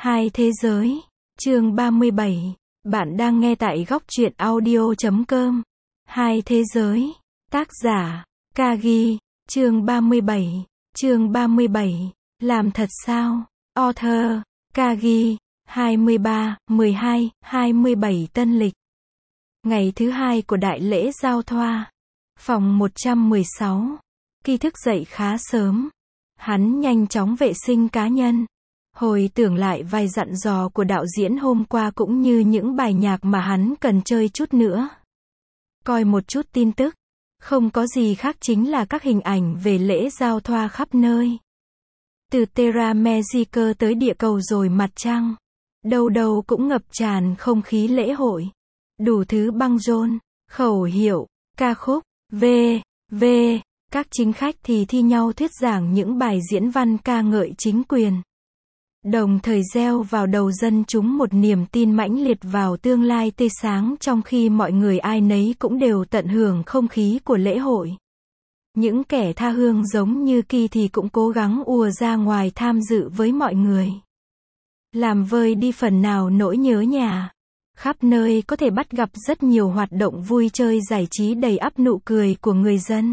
Hai thế giới. Chương 37. Bạn đang nghe tại góc truyện audio.com. Hai thế giới. Tác giả. Kagi. Chương 37. Chương 37. Làm thật sao? Author. Kagi. 23/12/27 Tân lịch. Ngày thứ hai của đại lễ giao thoa. Phòng 116. Ki thức dậy khá sớm. Hắn nhanh chóng vệ sinh cá nhân. Hồi tưởng lại vài dặn dò của đạo diễn hôm qua cũng như những bài nhạc mà hắn cần chơi chút nữa. Coi một chút tin tức. Không có gì khác chính là các hình ảnh về lễ giao thoa khắp nơi. Từ Terra Magica tới địa cầu rồi mặt trăng. Đâu đâu cũng ngập tràn không khí lễ hội. Đủ thứ băng rôn, khẩu hiệu, ca khúc, v. Các chính khách thì thi nhau thuyết giảng những bài diễn văn ca ngợi chính quyền. Đồng thời gieo vào đầu dân chúng một niềm tin mãnh liệt vào tương lai tươi sáng trong khi mọi người ai nấy cũng đều tận hưởng không khí của lễ hội. Những kẻ tha hương giống như Ki thì cũng cố gắng ùa ra ngoài tham dự với mọi người. Làm vơi đi phần nào nỗi nhớ nhà. Khắp nơi có thể bắt gặp rất nhiều hoạt động vui chơi giải trí đầy ắp nụ cười của người dân.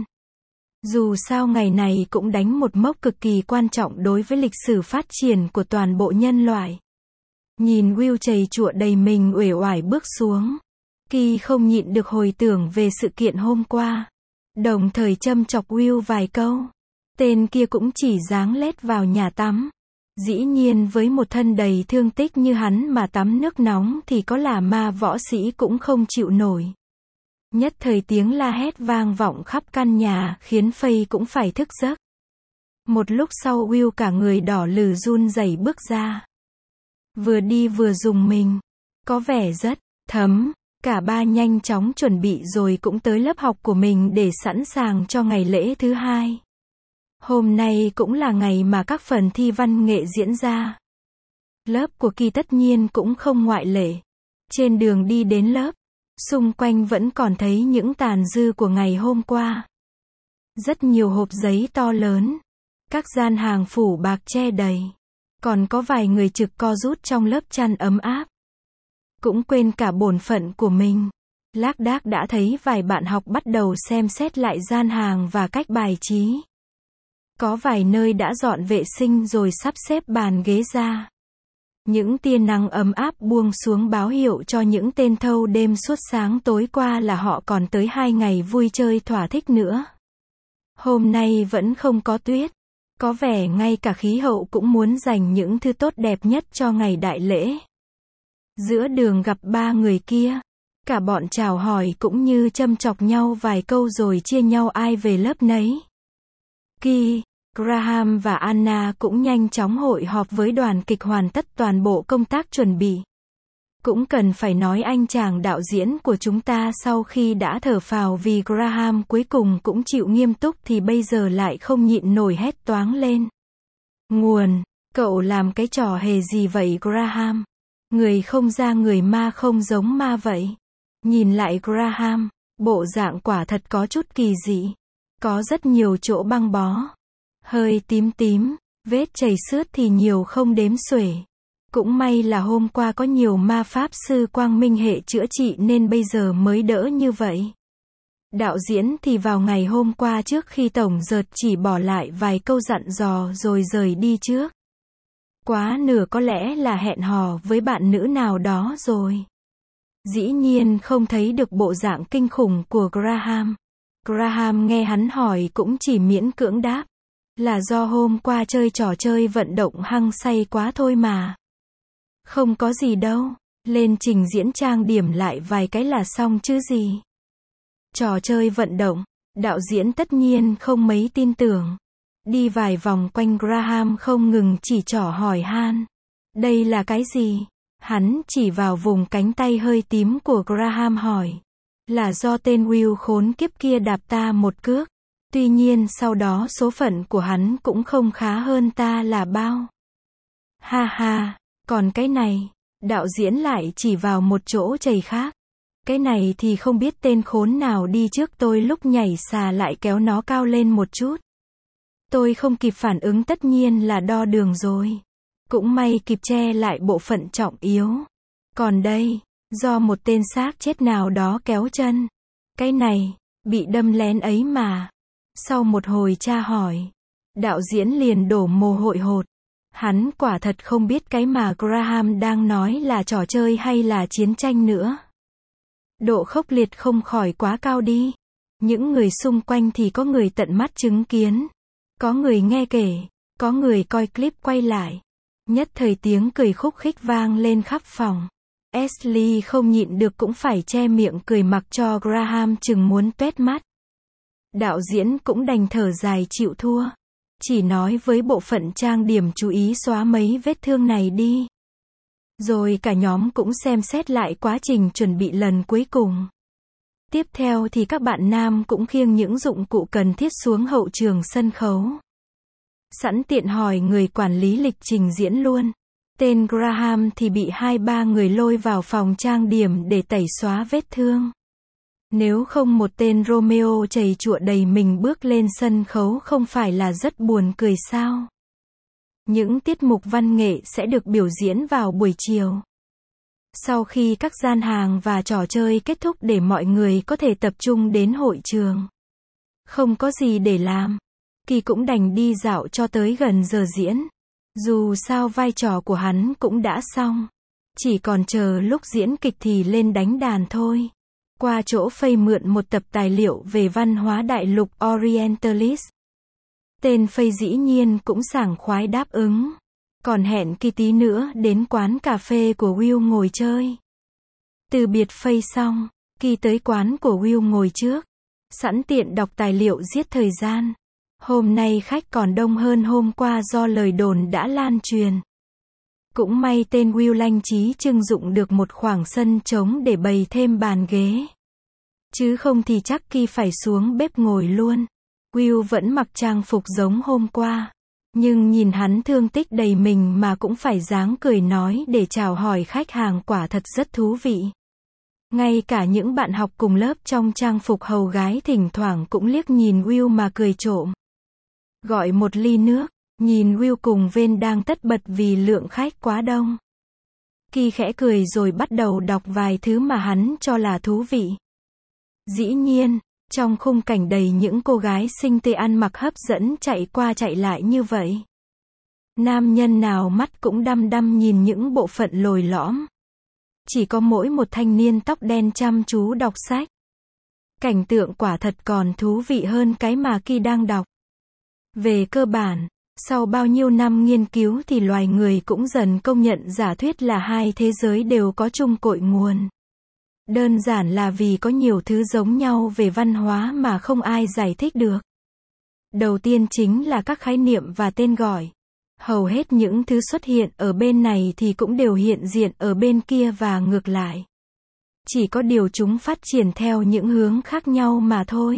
Dù sao ngày này cũng đánh một mốc cực kỳ quan trọng đối với lịch sử phát triển của toàn bộ nhân loại. Nhìn Will trầy trụa đầy mình uể oải bước xuống. Ki không nhịn được hồi tưởng về sự kiện hôm qua. Đồng thời châm chọc Will vài câu. Tên kia cũng chỉ dáng lết vào nhà tắm. Dĩ nhiên với một thân đầy thương tích như hắn mà tắm nước nóng thì có là ma võ sĩ cũng không chịu nổi. Nhất thời tiếng la hét vang vọng khắp căn nhà khiến Faye cũng phải thức giấc. Một lúc sau Will cả người đỏ lừ run rẩy bước ra. Vừa đi vừa rùng mình. Có vẻ rất thấm. Cả ba nhanh chóng chuẩn bị rồi cũng tới lớp học của mình để sẵn sàng cho ngày lễ thứ hai. Hôm nay cũng là ngày mà các phần thi văn nghệ diễn ra. Lớp của Ki tất nhiên cũng không ngoại lệ. Trên đường đi đến lớp, xung quanh vẫn còn thấy những tàn dư của ngày hôm qua. Rất nhiều hộp giấy to lớn. Các gian hàng phủ bạc che đầy. Còn có vài người trực co rút trong lớp chăn ấm áp. Cũng quên cả bổn phận của mình. Lác đác đã thấy vài bạn học bắt đầu xem xét lại gian hàng và cách bài trí. Có vài nơi đã dọn vệ sinh rồi sắp xếp bàn ghế ra. Những tia nắng ấm áp buông xuống báo hiệu cho những tên thâu đêm suốt sáng tối qua là họ còn tới 2 ngày vui chơi thỏa thích nữa. Hôm nay vẫn không có tuyết. Có vẻ ngay cả khí hậu cũng muốn dành những thứ tốt đẹp nhất cho ngày đại lễ. Giữa đường gặp ba người kia. Cả bọn chào hỏi cũng như châm chọc nhau vài câu rồi chia nhau ai về lớp nấy. Ki, Graham và Anna cũng nhanh chóng hội họp với đoàn kịch hoàn tất toàn bộ công tác chuẩn bị. Cũng cần phải nói anh chàng đạo diễn của chúng ta sau khi đã thở phào vì Graham cuối cùng cũng chịu nghiêm túc thì bây giờ lại không nhịn nổi hét toáng lên. Nguồn, cậu làm cái trò hề gì vậy Graham? Người không ra người ma không giống ma vậy. Nhìn lại Graham, bộ dạng quả thật có chút kỳ dị. Có rất nhiều chỗ băng bó. Hơi tím, vết chảy xước thì nhiều không đếm xuể. Cũng may là hôm qua có nhiều ma pháp sư quang minh hệ chữa trị nên bây giờ mới đỡ như vậy. Đạo diễn thì vào ngày hôm qua trước khi tổng dợt chỉ bỏ lại vài câu dặn dò rồi rời đi trước. Quá nửa có lẽ là hẹn hò với bạn nữ nào đó rồi. Dĩ nhiên không thấy được bộ dạng kinh khủng của Graham. Graham nghe hắn hỏi cũng chỉ miễn cưỡng đáp. Là do hôm qua chơi trò chơi vận động hăng say quá thôi mà. Không có gì đâu. Lên trình diễn trang điểm lại vài cái là xong chứ gì. Trò chơi vận động. Đạo diễn tất nhiên không mấy tin tưởng. Đi vài vòng quanh Graham không ngừng chỉ trỏ hỏi han. Đây là cái gì? Hắn chỉ vào vùng cánh tay hơi tím của Graham hỏi. Là do tên Will khốn kiếp kia đạp ta một cước. Tuy nhiên sau đó số phận của hắn cũng không khá hơn ta là bao. Ha ha, còn cái này, đạo diễn lại chỉ vào một chỗ chày khác. Cái này thì không biết tên khốn nào đi trước tôi lúc nhảy xà lại kéo nó cao lên một chút. Tôi không kịp phản ứng tất nhiên là đo đường rồi. Cũng may kịp che lại bộ phận trọng yếu. Còn đây, do một tên xác chết nào đó kéo chân. Cái này, bị đâm lén ấy mà. Sau một hồi tra hỏi, đạo diễn liền đổ mồ hôi hột. Hắn quả thật không biết cái mà Graham đang nói là trò chơi hay là chiến tranh nữa. Độ khốc liệt không khỏi quá cao đi. Những người xung quanh thì có người tận mắt chứng kiến, có người nghe kể, có người coi clip quay lại. Nhất thời tiếng cười khúc khích vang lên khắp phòng. Ashley không nhịn được cũng phải che miệng cười mặc cho Graham chừng muốn toét mắt. Đạo diễn cũng đành thở dài chịu thua. Chỉ nói với bộ phận trang điểm chú ý xóa mấy vết thương này đi. Rồi cả nhóm cũng xem xét lại quá trình chuẩn bị lần cuối cùng. Tiếp theo thì các bạn nam cũng khiêng những dụng cụ cần thiết xuống hậu trường sân khấu. Sẵn tiện hỏi người quản lý lịch trình diễn luôn. Tên Graham thì bị 2-3 người lôi vào phòng trang điểm để tẩy xóa vết thương. Nếu không một tên Romeo chầy chụa đầy mình bước lên sân khấu không phải là rất buồn cười sao? Những tiết mục văn nghệ sẽ được biểu diễn vào buổi chiều. Sau khi các gian hàng và trò chơi kết thúc để mọi người có thể tập trung đến hội trường. Không có gì để làm, Kỳ cũng đành đi dạo cho tới gần giờ diễn. Dù sao vai trò của hắn cũng đã xong. Chỉ còn chờ lúc diễn kịch thì lên đánh đàn thôi. Qua chỗ Phây mượn một tập tài liệu về văn hóa đại lục Orientalist. Tên Phây dĩ nhiên cũng sảng khoái đáp ứng. Còn hẹn Kỳ tí nữa đến quán cà phê của Will ngồi chơi. Từ biệt Phây xong, Kỳ tới quán của Will ngồi trước. Sẵn tiện đọc tài liệu giết thời gian. Hôm nay khách còn đông hơn hôm qua do lời đồn đã lan truyền. Cũng may tên Will lanh trí trưng dụng được một khoảng sân trống để bày thêm bàn ghế. Chứ không thì chắc Kỳ phải xuống bếp ngồi luôn. Will vẫn mặc trang phục giống hôm qua. Nhưng nhìn hắn thương tích đầy mình mà cũng phải dáng cười nói để chào hỏi khách hàng quả thật rất thú vị. Ngay cả những bạn học cùng lớp trong trang phục hầu gái thỉnh thoảng cũng liếc nhìn Will mà cười trộm. Gọi một ly nước, nhìn Will cùng Ven đang tất bật vì lượng khách quá đông. Kỳ khẽ cười rồi bắt đầu đọc vài thứ mà hắn cho là thú vị. Dĩ nhiên, trong khung cảnh đầy những cô gái xinh tươi ăn mặc hấp dẫn chạy qua chạy lại như vậy. Nam nhân nào mắt cũng đăm đăm nhìn những bộ phận lồi lõm. Chỉ có mỗi một thanh niên tóc đen chăm chú đọc sách. Cảnh tượng quả thật còn thú vị hơn cái mà Kỳ đang đọc. Về cơ bản, sau bao nhiêu năm nghiên cứu thì loài người cũng dần công nhận giả thuyết là hai thế giới đều có chung cội nguồn. Đơn giản là vì có nhiều thứ giống nhau về văn hóa mà không ai giải thích được. Đầu tiên chính là các khái niệm và tên gọi. Hầu hết những thứ xuất hiện ở bên này thì cũng đều hiện diện ở bên kia và ngược lại. Chỉ có điều chúng phát triển theo những hướng khác nhau mà thôi.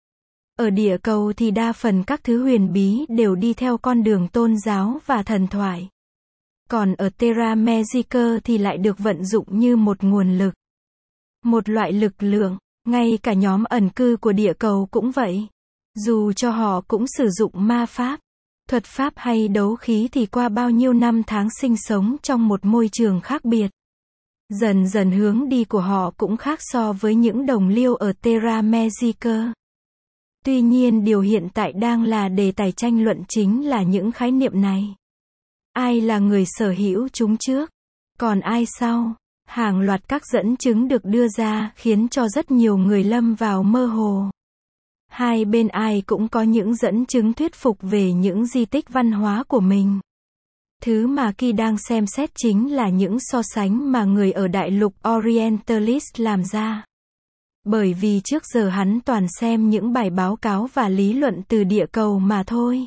Ở địa cầu thì đa phần các thứ huyền bí đều đi theo con đường tôn giáo và thần thoại. Còn ở Terra Magica thì lại được vận dụng như một nguồn lực. Một loại lực lượng, ngay cả nhóm ẩn cư của địa cầu cũng vậy. Dù cho họ cũng sử dụng ma pháp, thuật pháp hay đấu khí thì qua bao nhiêu năm tháng sinh sống trong một môi trường khác biệt. Dần dần hướng đi của họ cũng khác so với những đồng liêu ở Terra Magica. Tuy nhiên điều hiện tại đang là đề tài tranh luận chính là những khái niệm này. Ai là người sở hữu chúng trước? Còn ai sau? Hàng loạt các dẫn chứng được đưa ra khiến cho rất nhiều người lâm vào mơ hồ. Hai bên ai cũng có những dẫn chứng thuyết phục về những di tích văn hóa của mình. Thứ mà Kỳ đang xem xét chính là những so sánh mà người ở đại lục Orientalist làm ra. Bởi vì trước giờ hắn toàn xem những bài báo cáo và lý luận từ địa cầu mà thôi.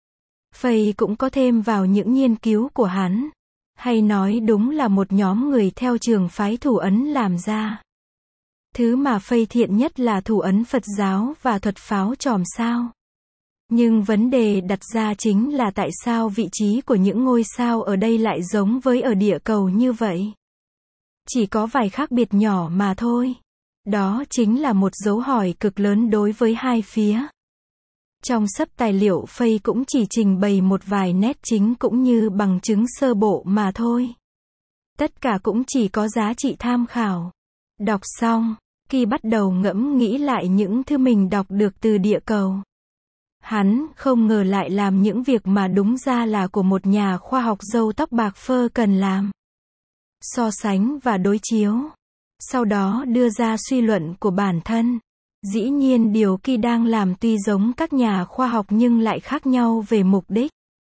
Phây cũng có thêm vào những nghiên cứu của hắn. Hay nói đúng là một nhóm người theo trường phái thủ ấn làm ra. Thứ mà Phây thiện nhất là thủ ấn Phật giáo và thuật pháo chòm sao. Nhưng vấn đề đặt ra chính là tại sao vị trí của những ngôi sao ở đây lại giống với ở địa cầu như vậy. Chỉ có vài khác biệt nhỏ mà thôi. Đó chính là một dấu hỏi cực lớn đối với hai phía. Trong sấp tài liệu Faye cũng chỉ trình bày một vài nét chính cũng như bằng chứng sơ bộ mà thôi. Tất cả cũng chỉ có giá trị tham khảo. Đọc xong, Kỳ bắt đầu ngẫm nghĩ lại những thứ mình đọc được từ địa cầu. Hắn không ngờ lại làm những việc mà đúng ra là của một nhà khoa học râu tóc bạc phơ cần làm. So sánh và đối chiếu. Sau đó đưa ra suy luận của bản thân. Dĩ nhiên điều Kỳ đang làm tuy giống các nhà khoa học nhưng lại khác nhau về mục đích.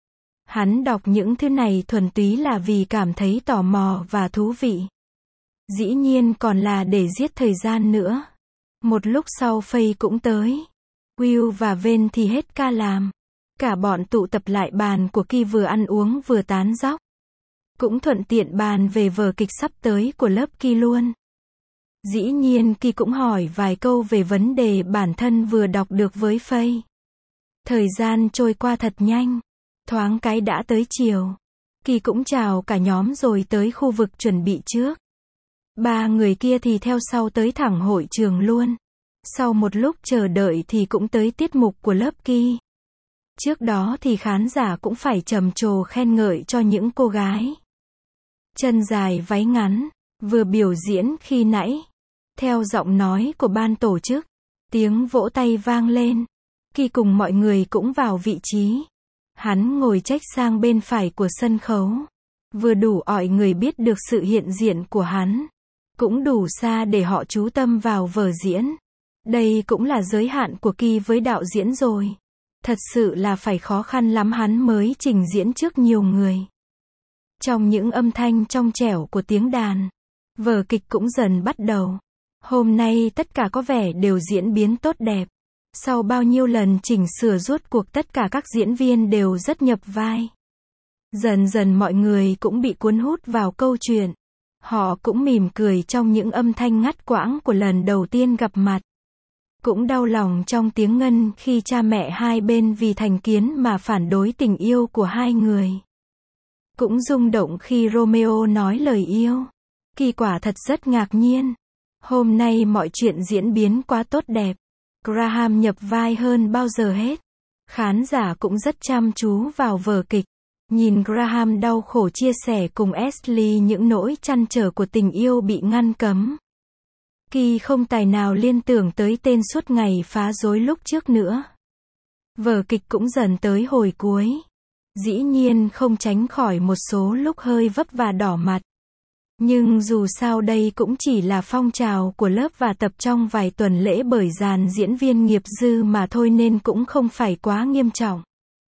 Hắn đọc những thứ này thuần túy là vì cảm thấy tò mò và thú vị. Dĩ nhiên còn là để giết thời gian nữa. Một lúc sau Faye cũng tới. Will và Ven thì hết ca làm. Cả bọn tụ tập lại bàn của Kỳ vừa ăn uống vừa tán dóc. Cũng thuận tiện bàn về vở kịch sắp tới của lớp Kỳ luôn. Dĩ nhiên Kỳ cũng hỏi vài câu về vấn đề bản thân vừa đọc được với Faye. Thời gian trôi qua thật nhanh. Thoáng cái đã tới chiều. Kỳ cũng chào cả nhóm rồi tới khu vực chuẩn bị trước. 3 người kia thì theo sau tới thẳng hội trường luôn. Sau một lúc chờ đợi thì cũng tới tiết mục của lớp Kỳ. Trước đó thì khán giả cũng phải trầm trồ khen ngợi cho những cô gái. Chân dài váy ngắn, vừa biểu diễn khi nãy. Theo giọng nói của ban tổ chức, tiếng vỗ tay vang lên. Kỳ cùng mọi người cũng vào vị trí. Hắn ngồi chếch sang bên phải của sân khấu. Vừa đủ mọi người biết được sự hiện diện của hắn. Cũng đủ xa để họ chú tâm vào vở diễn. Đây cũng là giới hạn của Kỳ với đạo diễn rồi. Thật sự là phải khó khăn lắm hắn mới trình diễn trước nhiều người. Trong những âm thanh trong trẻo của tiếng đàn, vở kịch cũng dần bắt đầu. Hôm nay tất cả có vẻ đều diễn biến tốt đẹp. Sau bao nhiêu lần chỉnh sửa rốt cuộc tất cả các diễn viên đều rất nhập vai. Dần dần mọi người cũng bị cuốn hút vào câu chuyện. Họ cũng mỉm cười trong những âm thanh ngắt quãng của lần đầu tiên gặp mặt. Cũng đau lòng trong tiếng ngân khi cha mẹ hai bên vì thành kiến mà phản đối tình yêu của hai người. Cũng rung động khi Romeo nói lời yêu. Kỳ quả thật rất ngạc nhiên. Hôm nay mọi chuyện diễn biến quá tốt đẹp. Graham nhập vai hơn bao giờ hết. Khán giả cũng rất chăm chú vào vở kịch. Nhìn Graham đau khổ chia sẻ cùng Ashley những nỗi trăn trở của tình yêu bị ngăn cấm. Kỳ không tài nào liên tưởng tới tên suốt ngày phá rối lúc trước nữa. Vở kịch cũng dần tới hồi cuối. Dĩ nhiên không tránh khỏi một số lúc hơi vấp và đỏ mặt. Nhưng dù sao đây cũng chỉ là phong trào của lớp và tập trong vài tuần lễ bởi dàn diễn viên nghiệp dư mà thôi nên cũng không phải quá nghiêm trọng.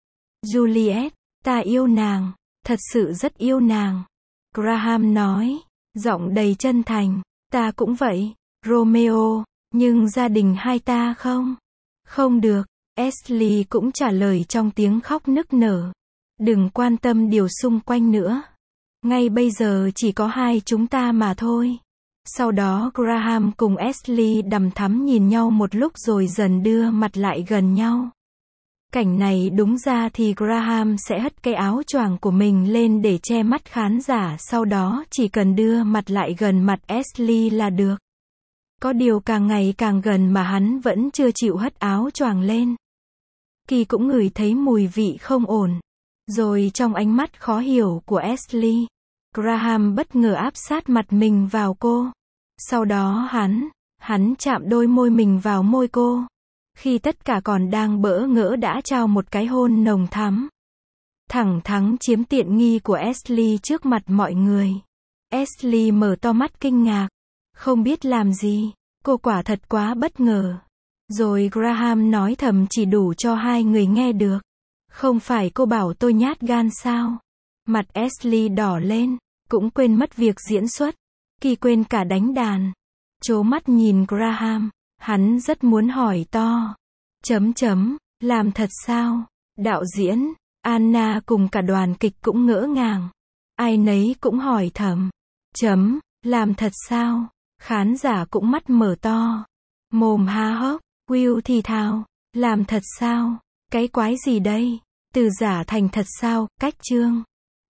Juliet, ta yêu nàng, thật sự rất yêu nàng. Graham nói, giọng đầy chân thành, ta cũng vậy, Romeo, nhưng gia đình hai ta không? Không được, Ashley cũng trả lời trong tiếng khóc nức nở. Đừng quan tâm điều xung quanh nữa. Ngay bây giờ chỉ có hai chúng ta mà thôi. Sau đó Graham cùng Ashley đằm thắm nhìn nhau một lúc rồi dần đưa mặt lại gần nhau. Cảnh này đúng ra thì Graham sẽ hất cái áo choàng của mình lên để che mắt khán giả, sau đó chỉ cần đưa mặt lại gần mặt Ashley là được. Có điều càng ngày càng gần mà hắn vẫn chưa chịu hất áo choàng lên. Kỳ cũng ngửi thấy mùi vị không ổn. Rồi trong ánh mắt khó hiểu của Ashley, Graham bất ngờ áp sát mặt mình vào cô. Sau đó hắn chạm đôi môi mình vào môi cô. Khi tất cả còn đang bỡ ngỡ đã trao một cái hôn nồng thắm. Thẳng thắn chiếm tiện nghi của Ashley trước mặt mọi người. Ashley mở to mắt kinh ngạc. Không biết làm gì. Cô quả thật quá bất ngờ. Rồi Graham nói thầm chỉ đủ cho hai người nghe được. Không phải cô bảo tôi nhát gan sao? Mặt Ashley đỏ lên. Cũng quên mất việc diễn xuất. Kỳ quên cả đánh đàn. Trố mắt nhìn Graham. Hắn rất muốn hỏi to. Làm thật sao? Đạo diễn, Anna cùng cả đoàn kịch cũng ngỡ ngàng. Ai nấy cũng hỏi thầm. Làm thật sao? Khán giả cũng mắt mở to. Mồm há hốc. Will thì thào. Làm thật sao? Cái quái gì đây? Từ giả thành thật sao? Cách chương.